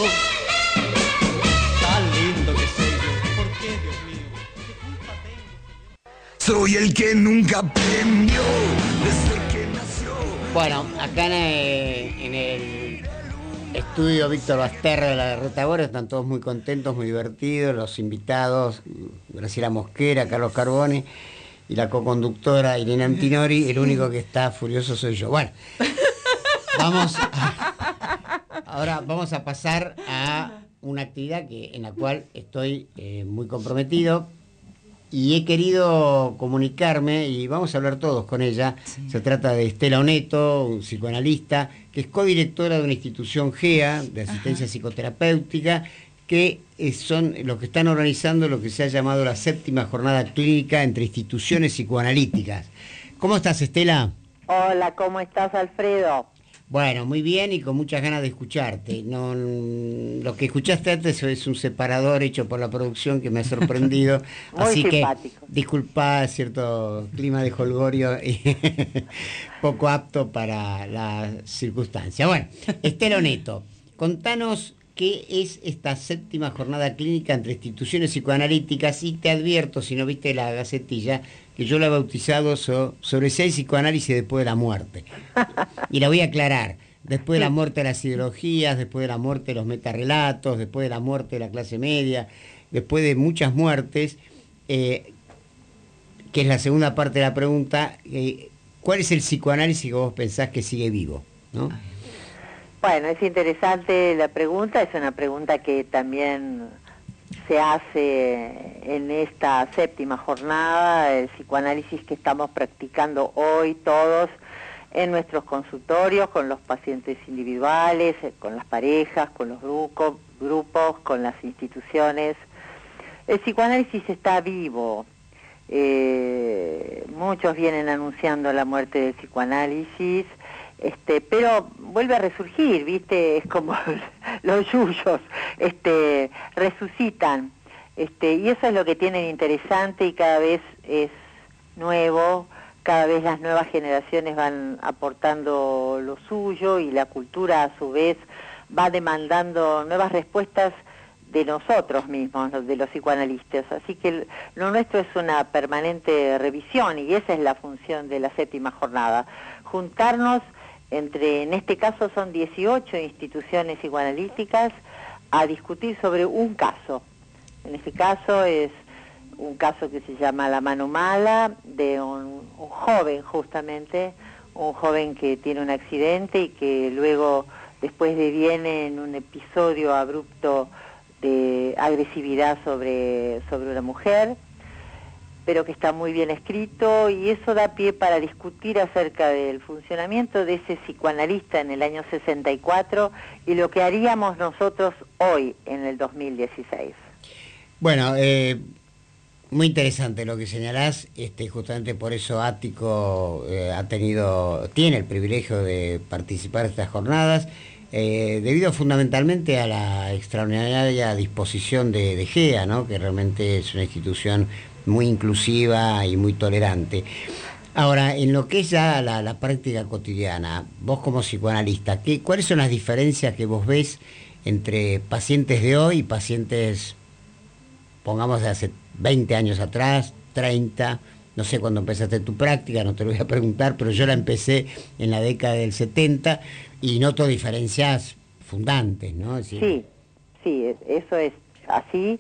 Tan lindo que soy yo, ¿por qué, Dios mío? ¿Qué culpa tengo? Soy el que nunca premió desde que nació. Bueno, acá en el, en el estudio Víctor Basterra de la Retaguardia están todos muy contentos, muy divertidos, los invitados, Graciela Mosquera, Carlos Carbone y la coconductora Irene Antinori. El único que está furioso soy yo. Bueno, vamos a, ahora vamos a pasar a una actividad que, en la cual estoy eh, muy comprometido y he querido comunicarme, y vamos a hablar todos con ella. Sí. Se trata de Estela Oneto, un psicoanalista, que es codirectora de una institución G E A, de asistencia Ajá. psicoterapéutica, que son los que están organizando lo que se ha llamado la séptima jornada clínica entre instituciones psicoanalíticas. ¿Cómo estás, Estela? Hola, ¿cómo estás, Alfredo? Bueno, muy bien y con muchas ganas de escucharte. No, lo que escuchaste antes es un separador hecho por la producción que me ha sorprendido. Muy así simpático. Que disculpa cierto clima de jolgorio y poco apto para la circunstancia. Bueno, Estela Oneto, contanos qué es esta séptima jornada clínica entre instituciones psicoanalíticas, y te advierto, si no viste la gacetilla, que yo la he bautizado so, sobre si hay psicoanálisis después de la muerte. Y la voy a aclarar. Después de la muerte de las ideologías, después de la muerte de los metarrelatos, después de la muerte de la clase media, después de muchas muertes, eh, que es la segunda parte de la pregunta, eh, ¿cuál es el psicoanálisis que vos pensás que sigue vivo? ¿No? Bueno, es interesante la pregunta, es una pregunta que también se hace en esta séptima jornada, el psicoanálisis que estamos practicando hoy todos en nuestros consultorios, con los pacientes individuales, con las parejas, con los grupos, grupos, con las instituciones. El psicoanálisis está vivo. Eh, muchos vienen anunciando la muerte del psicoanálisis, este, pero vuelve a resurgir, ¿viste? Es como los yuyos, este, resucitan. Este, y eso es lo que tienen interesante y cada vez es nuevo, cada vez las nuevas generaciones van aportando lo suyo y la cultura a su vez va demandando nuevas respuestas de nosotros mismos, de los psicoanalistas. Así que lo nuestro es una permanente revisión y esa es la función de la séptima jornada. Juntarnos entre, en este caso son dieciocho instituciones psicoanalíticas, a discutir sobre un caso. En este caso es un caso que se llama La mano mala, de un, un joven justamente, un joven que tiene un accidente y que luego después deviene en un episodio abrupto de agresividad sobre, sobre una mujer, pero que está muy bien escrito y eso da pie para discutir acerca del funcionamiento de ese psicoanalista en el año sesenta y cuatro y lo que haríamos nosotros hoy en el dos mil dieciséis. Bueno, eh, muy interesante lo que señalás, este, justamente por eso Ático eh, ha tenido, tiene el privilegio de participar en estas jornadas, eh, debido fundamentalmente a la extraordinaria disposición de, de GEA, ¿no? Que realmente es una institución muy inclusiva y muy tolerante. Ahora, en lo que es ya la, la práctica cotidiana, vos como psicoanalista, ¿qué, ¿cuáles son las diferencias que vos ves entre pacientes de hoy y pacientes, pongamos, de hace veinte años atrás, treinta, no sé cuándo empezaste tu práctica, no te lo voy a preguntar, pero yo la empecé en la década del setenta y noto diferencias fundantes, ¿no? Es decir, sí, sí, eso es así.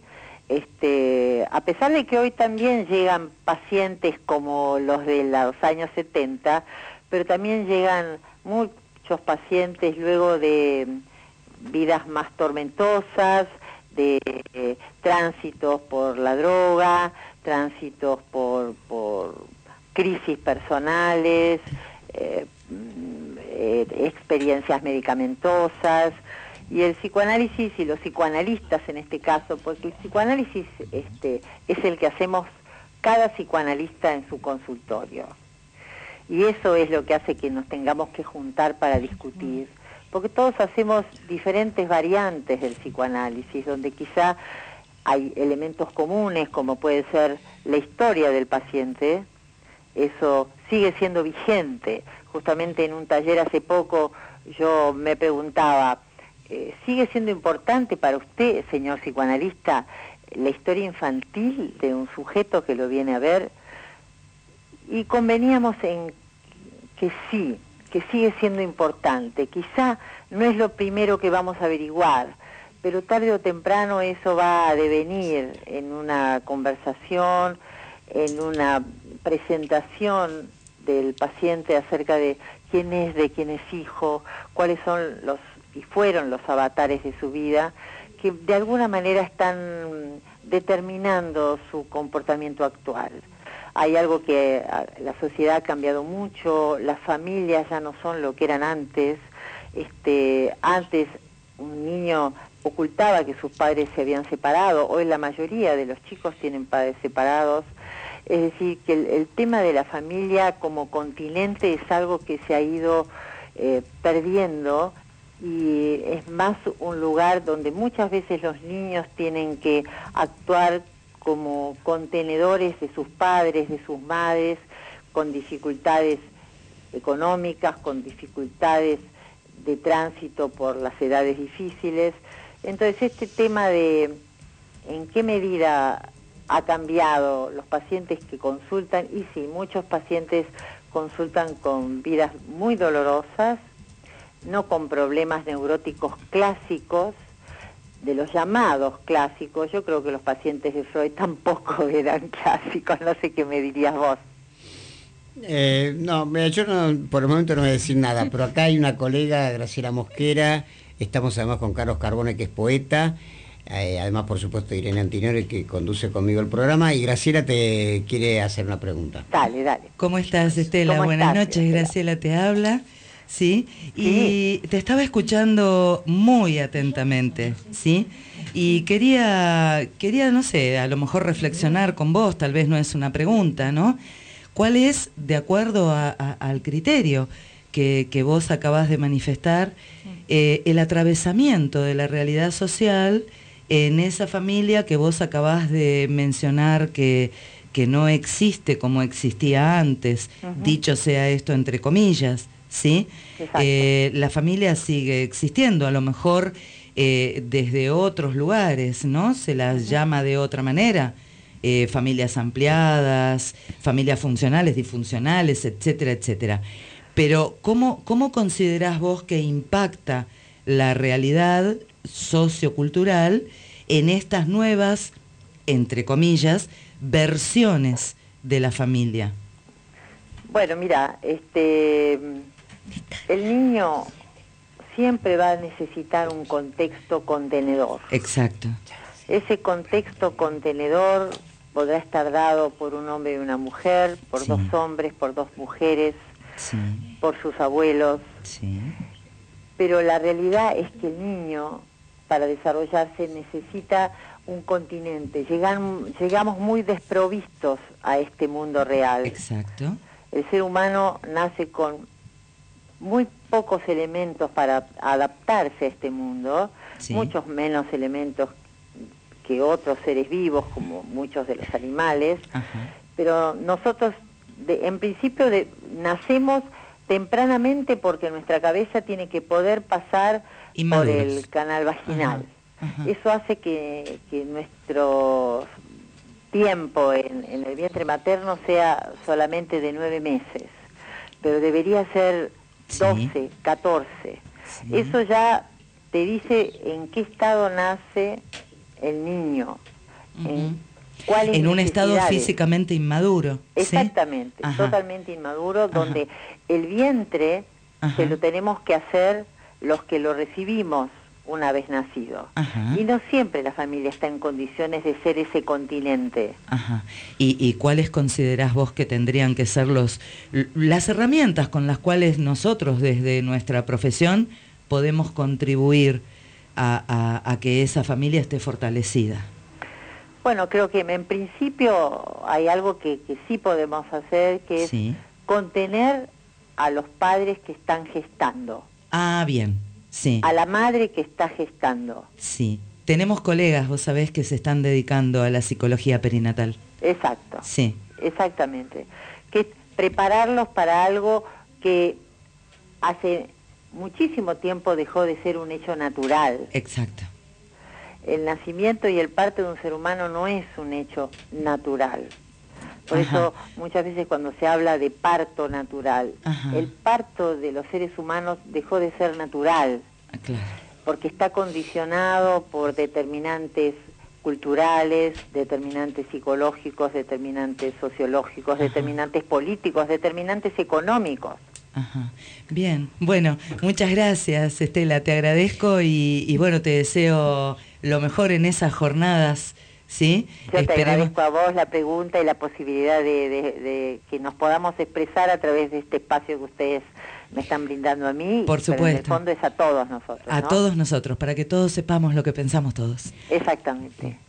Este, a pesar de que hoy también llegan pacientes como los de los años setenta, pero también llegan muchos pacientes luego de vidas más tormentosas, de eh, tránsitos por la droga, tránsitos por, por crisis personales, eh, eh, experiencias medicamentosas, y el psicoanálisis y los psicoanalistas en este caso, porque el psicoanálisis este, es el que hacemos cada psicoanalista en su consultorio. Y eso es lo que hace que nos tengamos que juntar para discutir, porque todos hacemos diferentes variantes del psicoanálisis, donde quizá hay elementos comunes, como puede ser la historia del paciente. Eso sigue siendo vigente. Justamente en un taller hace poco yo me preguntaba, eh, ¿sigue siendo importante para usted, señor psicoanalista, la historia infantil de un sujeto que lo viene a ver? Y conveníamos en que sí, que sigue siendo importante. Quizá no es lo primero que vamos a averiguar, pero tarde o temprano eso va a devenir en una conversación, en una presentación del paciente acerca de quién es, de quién es hijo, cuáles son los y fueron los avatares de su vida, que de alguna manera están determinando su comportamiento actual. Hay algo que la sociedad ha cambiado mucho, las familias ya no son lo que eran antes. Este, antes un niño ocultaba que sus padres se habían separado, hoy la mayoría de los chicos tienen padres separados. Es decir, que el, el tema de la familia como continente es algo que se ha ido eh, perdiendo, y es más un lugar donde muchas veces los niños tienen que actuar como contenedores de sus padres, de sus madres, con dificultades económicas, con dificultades de tránsito por las edades difíciles. Entonces este tema de en qué medida ha cambiado los pacientes que consultan, y sí, muchos pacientes consultan con vidas muy dolorosas, no con problemas neuróticos clásicos, de los llamados clásicos. Yo creo que los pacientes de Freud tampoco eran clásicos, no sé qué me dirías vos. Eh, no, mira, yo no, por el momento no voy a decir nada, pero acá hay una colega, Graciela Mosquera, estamos además con Carlos Carbone, que es poeta, eh, además por supuesto Irene Antinori, que conduce conmigo el programa, y Graciela te quiere hacer una pregunta. Dale, dale. ¿Cómo estás, Estela? ¿Cómo Buenas estás, noches, Estela? Graciela te habla. ¿Sí? Sí. Y te estaba escuchando muy atentamente, ¿sí? Y quería, quería, no sé, a lo mejor reflexionar con vos, tal vez no es una pregunta, ¿no? ¿Cuál es, de acuerdo a, a, al criterio que, que vos acabás de manifestar, eh, el atravesamiento de la realidad social en esa familia que vos acabás de mencionar que, que no existe como existía antes, uh-huh. dicho sea esto entre comillas, ¿sí? Eh, la familia sigue existiendo, a lo mejor eh, desde otros lugares, ¿no? Se las uh-huh. llama de otra manera, eh, familias ampliadas, familias funcionales, disfuncionales, etcétera, etcétera. Pero ¿cómo, cómo considerás vos que impacta la realidad sociocultural en estas nuevas, entre comillas, versiones de la familia? Bueno, mira, este, el niño siempre va a necesitar un contexto contenedor. Exacto. Ese contexto contenedor podrá estar dado por un hombre y una mujer, por sí. dos hombres, por dos mujeres, sí. por sus abuelos. Sí. Pero la realidad es que el niño, para desarrollarse, necesita un continente. Llegan, llegamos muy desprovistos a este mundo real. Exacto. El ser humano nace con muy pocos elementos para adaptarse a este mundo, sí. muchos menos elementos que otros seres vivos, como muchos de los animales. Ajá. Pero nosotros, de, en principio, de, nacemos tempranamente porque nuestra cabeza tiene que poder pasar por el canal vaginal. Ajá. Ajá. Eso hace que, que nuestro tiempo en, en el vientre materno sea solamente de nueve meses, pero debería ser doce, sí. catorce. Sí. Eso ya te dice en qué estado nace el niño, uh-huh. en cuáles en un estado físicamente inmaduro. Exactamente, ¿sí? Totalmente inmaduro, Ajá. donde el vientre Ajá. se lo tenemos que hacer los que lo recibimos una vez nacido. Ajá. Y no siempre la familia está en condiciones de ser ese continente. Ajá. ¿Y, y cuáles considerás vos que tendrían que ser los las herramientas con las cuales nosotros desde nuestra profesión podemos contribuir a, a, a que esa familia esté fortalecida? Bueno, creo que en principio hay algo que, que sí podemos hacer, que es sí. contener a los padres que están gestando. Ah, bien. Sí. A la madre que está gestando. Sí. Tenemos colegas, vos sabés, que se están dedicando a la psicología perinatal. Exacto. Sí. Exactamente. Que prepararlos para algo que hace muchísimo tiempo dejó de ser un hecho natural. Exacto. El nacimiento y el parto de un ser humano no es un hecho natural. Por Ajá. eso muchas veces cuando se habla de parto natural, Ajá. el parto de los seres humanos dejó de ser natural, claro. porque está condicionado por determinantes culturales, determinantes psicológicos, determinantes sociológicos, Ajá. determinantes políticos, determinantes económicos. Ajá. Bien, bueno, muchas gracias, Estela, te agradezco y, y bueno, te deseo lo mejor en esas jornadas. ¿Sí? Yo Esperemos... te agradezco a vos la pregunta y la posibilidad de, de, de que nos podamos expresar a través de este espacio que ustedes me están brindando a mí. Por supuesto. Pero en el fondo es a todos nosotros, A ¿no? todos nosotros, para que todos sepamos lo que pensamos todos. Exactamente.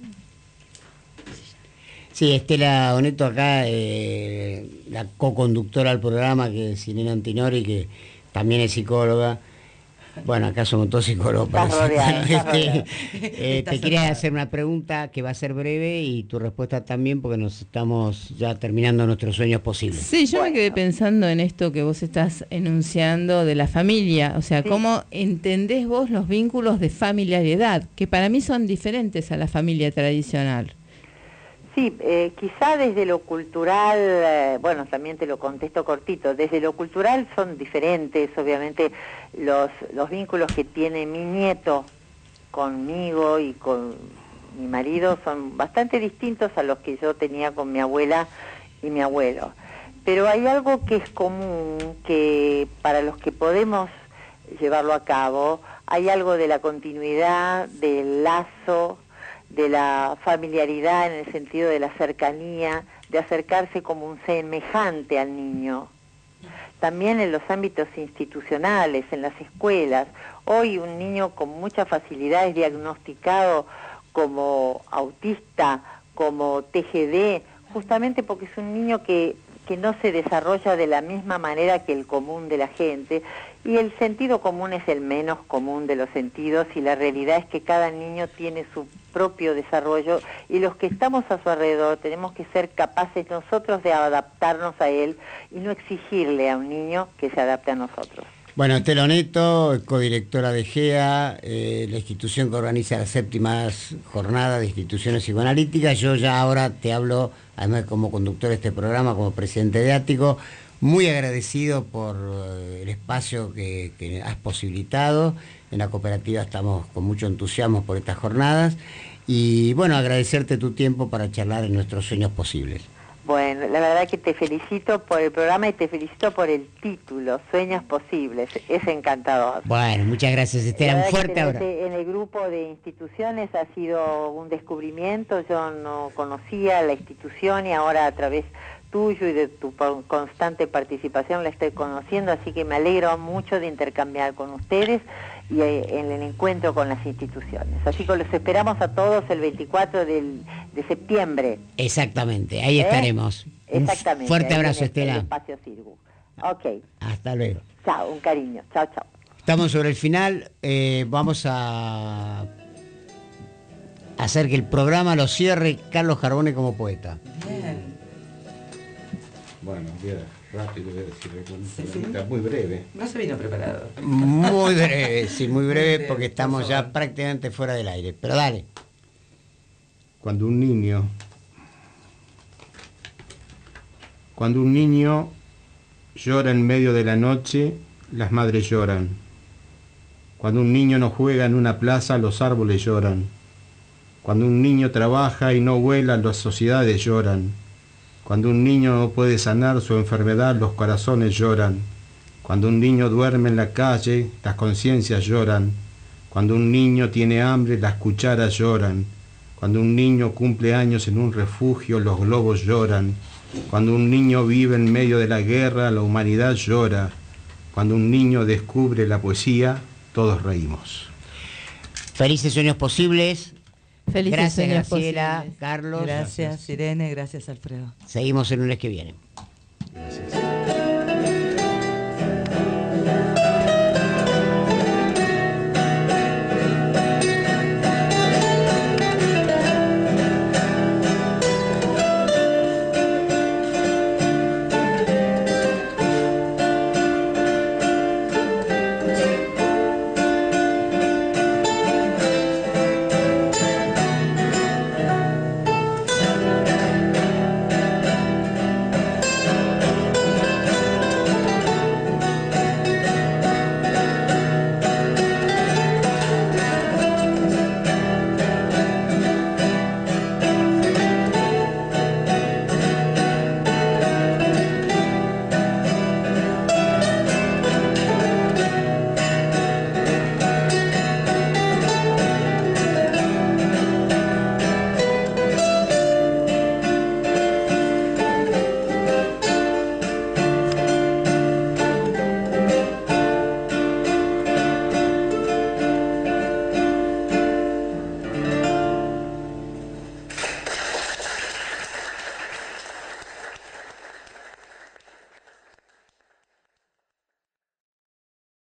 Sí, Estela Oneto acá, eh, la co-conductora del programa, que es Irene Antinori, que también es psicóloga. Bueno, acá somos todos psicólogos. Rodeada, este, eh, te quería hacer una pregunta que va a ser breve y tu respuesta también, porque nos estamos ya terminando nuestros sueños posibles. Sí, yo bueno. me quedé pensando en esto que vos estás enunciando de la familia, o sea, sí. ¿cómo entendés vos los vínculos de familiaridad, que para mí son diferentes a la familia tradicional? Sí, eh, quizá desde lo cultural, eh, bueno, también te lo contesto cortito, desde lo cultural son diferentes, obviamente, los, los vínculos que tiene mi nieto conmigo y con mi marido son bastante distintos a los que yo tenía con mi abuela y mi abuelo. Pero hay algo que es común, que para los que podemos llevarlo a cabo, hay algo de la continuidad, del lazo, de la familiaridad en el sentido de la cercanía, de acercarse como un semejante al niño. También en los ámbitos institucionales, en las escuelas. Hoy un niño con mucha facilidad es diagnosticado como autista, como T G D, justamente porque es un niño que, que no se desarrolla de la misma manera que el común de la gente, y el sentido común es el menos común de los sentidos, y la realidad es que cada niño tiene su propio desarrollo, y los que estamos a su alrededor tenemos que ser capaces nosotros de adaptarnos a él y no exigirle a un niño que se adapte a nosotros. Bueno, Estela Oneto, codirectora de G E A, eh, la institución que organiza las séptimas jornadas de instituciones psicoanalíticas. Yo ya ahora te hablo, además como conductor de este programa, como presidente de Ático, muy agradecido por eh, el espacio que, que has posibilitado. En la cooperativa estamos con mucho entusiasmo por estas jornadas y bueno, agradecerte tu tiempo para charlar en nuestros sueños posibles. Bueno, la verdad que te felicito por el programa y te felicito por el título, Sueños Posibles, es encantador. Bueno, muchas gracias, Estela, un fuerte abrazo. En el grupo de instituciones ha sido un descubrimiento, yo no conocía la institución y ahora a través tuyo y de tu constante participación la estoy conociendo, así que me alegro mucho de intercambiar con ustedes y en el encuentro con las instituciones. Así que los esperamos a todos el veinticuatro del, de septiembre. Exactamente, ahí ¿Eh? estaremos. Exactamente. Un fuerte abrazo, en el, Estela. En el espacio Cirgu. Ok. Hasta luego. Chao, un cariño. Chao, chao. Estamos sobre el final, eh, vamos a hacer que el programa lo cierre Carlos Carbone como poeta. Bien. Bueno, bien, rápido voy a decir, sí, sí. Muy breve. No se vino preparado. Muy breve, sí, muy breve, porque estamos ya prácticamente fuera del aire. Pero dale. Cuando un niño, cuando un niño llora en medio de la noche, las madres lloran. Cuando un niño no juega en una plaza, los árboles lloran. Cuando un niño trabaja y no vuela, las sociedades lloran. Cuando un niño no puede sanar su enfermedad, los corazones lloran. Cuando un niño duerme en la calle, las conciencias lloran. Cuando un niño tiene hambre, las cucharas lloran. Cuando un niño cumple años en un refugio, los globos lloran. Cuando un niño vive en medio de la guerra, la humanidad llora. Cuando un niño descubre la poesía, todos reímos. Felices sueños posibles. Felices gracias, sueños Graciela, posibles. Carlos. Gracias, Irene, gracias, Alfredo. Seguimos el lunes que viene. Gracias.